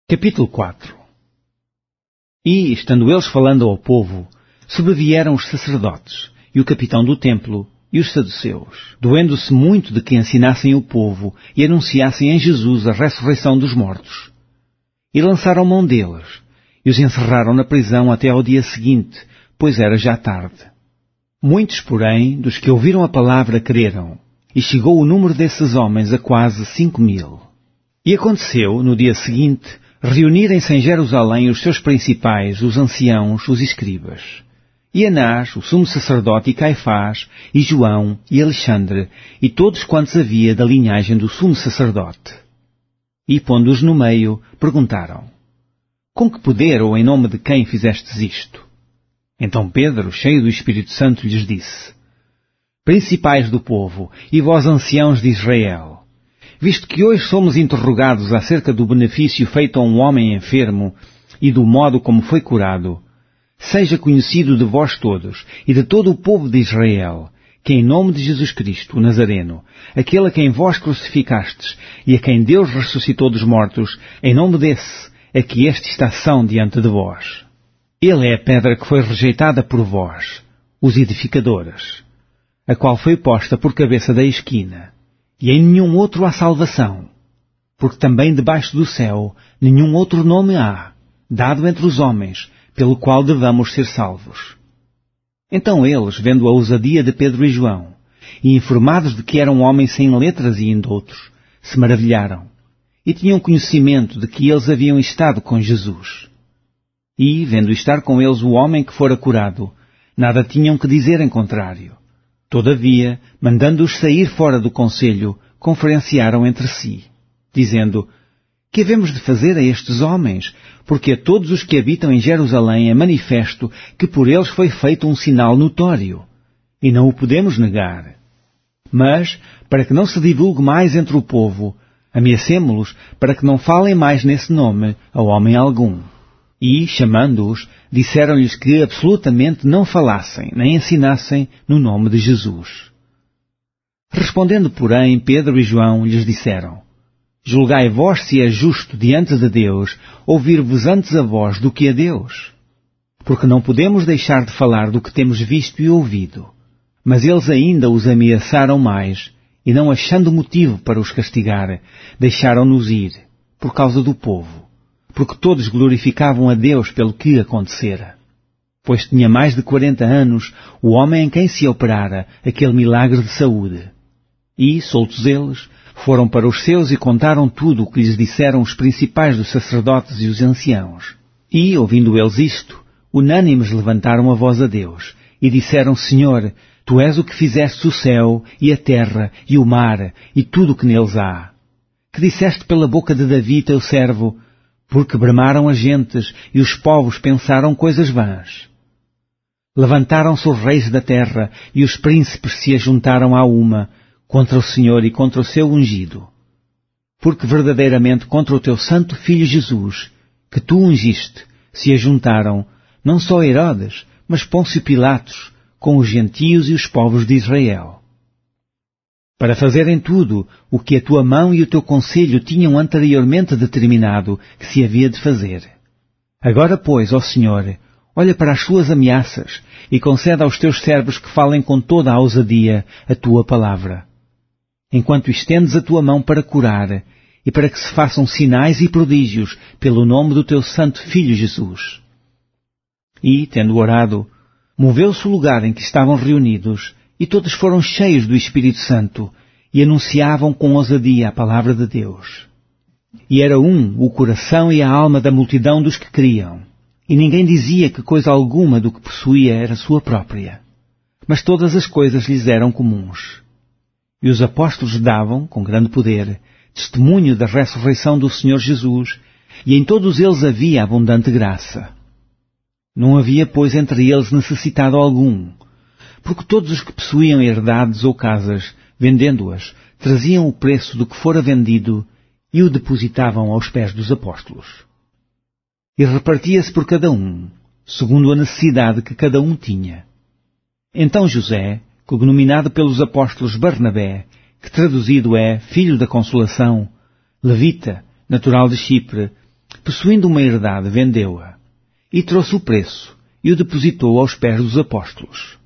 Capítulo 4. E, estando eles falando ao povo, sobrevieram os sacerdotes, e o capitão do templo, e os saduceus, doendo-se muito de que ensinassem o povo e anunciassem em Jesus a ressurreição dos mortos. E lançaram mão deles, e os encerraram na prisão até ao dia seguinte, pois era já tarde. Muitos, porém, dos que ouviram a palavra creram, e chegou o número desses homens a quase 5.000. E aconteceu, no dia seguinte, reunirem-se em Jerusalém os seus principais, os anciãos, os escribas. E Anás, o sumo sacerdote, e Caifás, e João, e Alexandre, e todos quantos havia da linhagem do sumo sacerdote. E, pondo-os no meio, perguntaram: Com que poder ou em nome de quem fizestes isto? Então Pedro, cheio do Espírito Santo, lhes disse: Principais do povo, e vós anciãos de Israel, visto que hoje somos interrogados acerca do benefício feito a um homem enfermo e do modo como foi curado, seja conhecido de vós todos e de todo o povo de Israel, que em nome de Jesus Cristo, o Nazareno, aquele a quem vós crucificastes e a quem Deus ressuscitou dos mortos, em nome desse é que este está são diante de vós. Ele é a pedra que foi rejeitada por vós, os edificadores, a qual foi posta por cabeça da esquina. E em nenhum outro há salvação, porque também debaixo do céu nenhum outro nome há, dado entre os homens, pelo qual devamos ser salvos. Então eles, vendo a ousadia de Pedro e João, e informados de que eram homens sem letras e indoutos, se maravilharam, e tinham conhecimento de que eles haviam estado com Jesus. E, vendo estar com eles o homem que fora curado, nada tinham que dizer em contrário. Todavia, mandando-os sair fora do conselho, conferenciaram entre si, dizendo: Que havemos de fazer a estes homens? Porque a todos os que habitam em Jerusalém é manifesto que por eles foi feito um sinal notório, e não o podemos negar. Mas, para que não se divulgue mais entre o povo, ameacemo-los para que não falem mais nesse nome a homem algum. E, chamando-os, disseram-lhes que absolutamente não falassem, nem ensinassem no nome de Jesus. Respondendo, porém, Pedro e João lhes disseram: Julgai vós se é justo diante de Deus ouvir-vos antes a vós do que a Deus. Porque não podemos deixar de falar do que temos visto e ouvido. Mas eles ainda os ameaçaram mais, e não achando motivo para os castigar, deixaram-nos ir, por causa do povo, porque todos glorificavam a Deus pelo que acontecera. Pois tinha mais de 40 anos o homem em quem se operara aquele milagre de saúde. E, soltos eles, foram para os seus e contaram tudo o que lhes disseram os principais dos sacerdotes e os anciãos. E, ouvindo eles isto, unânimes levantaram a voz a Deus, e disseram: Senhor, Tu és o que fizeste o céu, e a terra, e o mar, e tudo o que neles há. Que disseste pela boca de Davi, teu servo: Porque bramaram as gentes, e os povos pensaram coisas vãs. Levantaram-se os reis da terra, e os príncipes se ajuntaram à uma, contra o Senhor e contra o seu ungido. Porque verdadeiramente contra o teu santo Filho Jesus, que tu ungiste, se ajuntaram, não só Herodes, mas Pôncio Pilatos, com os gentios e os povos de Israel. Para fazerem tudo o que a tua mão e o teu conselho tinham anteriormente determinado que se havia de fazer. Agora, pois, ó Senhor, olha para as suas ameaças e concede aos teus servos que falem com toda a ousadia a tua palavra. Enquanto estendes a tua mão para curar e para que se façam sinais e prodígios pelo nome do teu santo Filho Jesus. E, tendo orado, moveu-se o lugar em que estavam reunidos, e todos foram cheios do Espírito Santo, e anunciavam com ousadia a palavra de Deus. E era o coração e a alma da multidão dos que criam, e ninguém dizia que coisa alguma do que possuía era sua própria, mas todas as coisas lhes eram comuns. E os apóstolos davam, com grande poder, testemunho da ressurreição do Senhor Jesus, e em todos eles havia abundante graça. Não havia, pois, entre eles necessitado algum, porque todos os que possuíam herdades ou casas, vendendo-as, traziam o preço do que fora vendido e o depositavam aos pés dos apóstolos. E repartia-se por cada um, segundo a necessidade que cada um tinha. Então José, cognominado pelos apóstolos Barnabé, que traduzido é Filho da Consolação, levita, natural de Chipre, Possuindo uma herdade, vendeu-a, e trouxe o preço, e o depositou aos pés dos apóstolos.